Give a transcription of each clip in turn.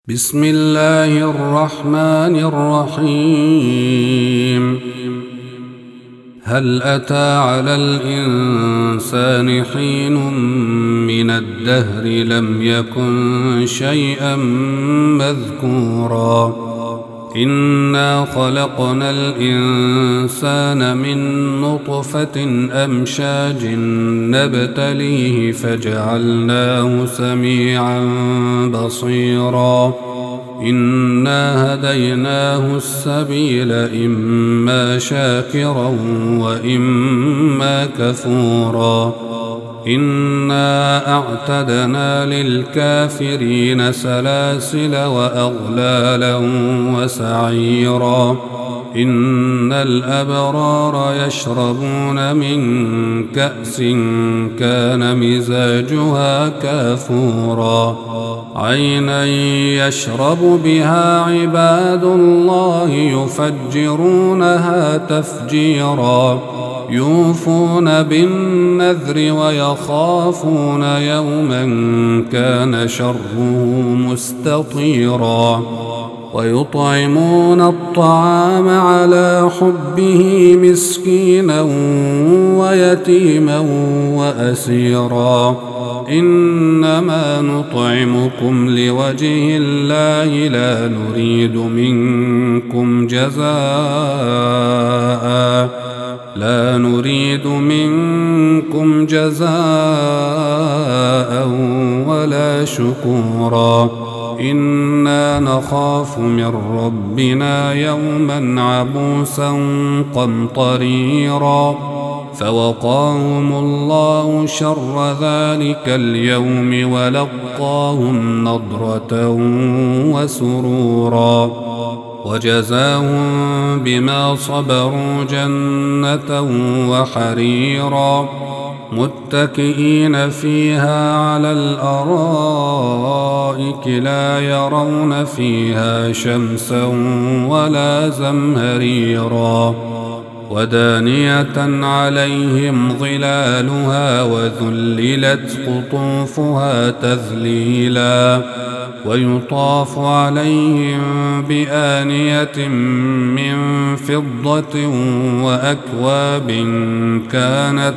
بسم الله الرحمن الرحيم. هل أتى على الإنسان حين من الدهر لم يكن شيئا مذكورا إنا خلقنا الإنسان من نطفة أمشاج نبتليه فجعلناه سميعا بصيرا إنا هديناه السبيل إما شاكرا وإما كفورا إنا أعتدنا للكافرين سلاسل وأغلالا وسعيرا إن الأبرار يشربون من كأس كان مزاجها كافورا عينا يشرب بها عباد الله يفجرونها تفجيرا يوفون بالنذر ويخافون يوما كان شره مستطيرا ويطعمون الطعام على حبه مسكينا ويتيما وأسيرا إنما نطعمكم لوجه الله لا نريد منكم جزاء ولا شكورا إنا نخاف من ربنا يوما عبوسا قمطريرا فوقاهم الله شر ذلك اليوم ولقاهم نضرة وسرورا وجزاهم بما صبروا جنة وحريرا متكئين فيها على الأرائك لا يرون فيها شمسا ولا زمهريرا ودانية عليهم ظلالها وذللت قطوفها تذليلا ويطاف عليهم بآنية من فضة وأكواب كانت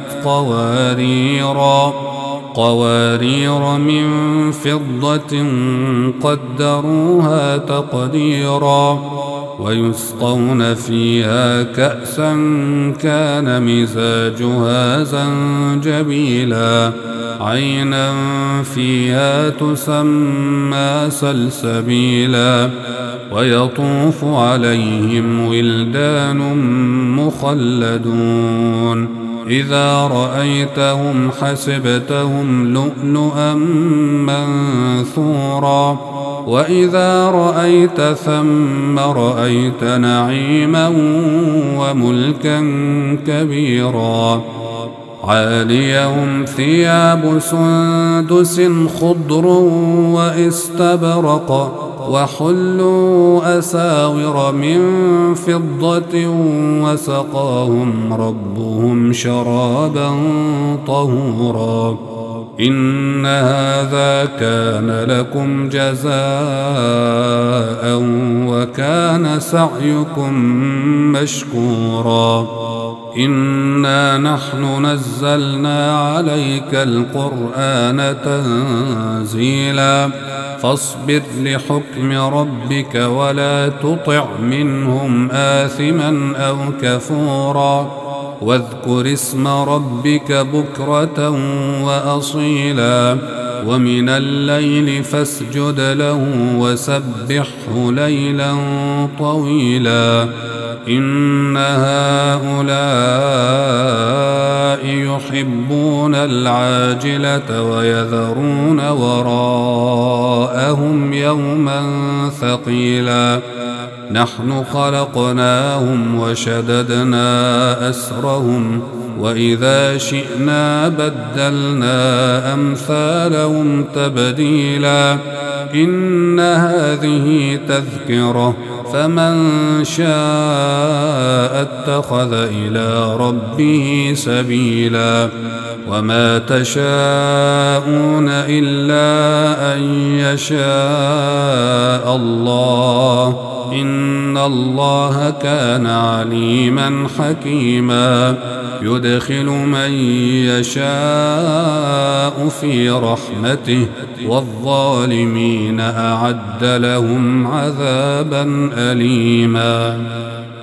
قوارير من فضة قدروها تقديرا ويسقون فيها كأسا كان مزاجها زنجبيلا عينا فيها تسمى سلسبيلا ويطوف عليهم ولدان مخلدون إذا رأيتهم حسبتهم لؤلؤا منثورا وإذا رأيت ثم رأيت نعيما وملكا كبيرا عاليهم ثياب سندس خضر واستبرق وحلوا أساور من فضة وسقاهم ربهم شرابا طهورا إن هذا كان لكم جزاء وكان سعيكم مشكورا إنا نحن نزلنا عليك القرآن تنزيلا فاصبر لحكم ربك ولا تطع منهم آثما أو كفورا واذكر اسم ربك بكرة وأصيلا ومن الليل فاسجد له وسبحه ليلا طويلا إن هؤلاء يحبون العاجلة ويذرون وراءهم يوما ثقيلا نحن خلقناهم وشددنا أسرهم وإذا شئنا بدلنا أمثالهم تبديلا إن هذه تذكرة فمن شاء اتخذ إلى ربه سبيلا وما تشاءون إلا أن يشاء الله إن الله كان عليما حكيما يدخل من يشاء في رحمته والظالمين أعد لهم عذابا أليما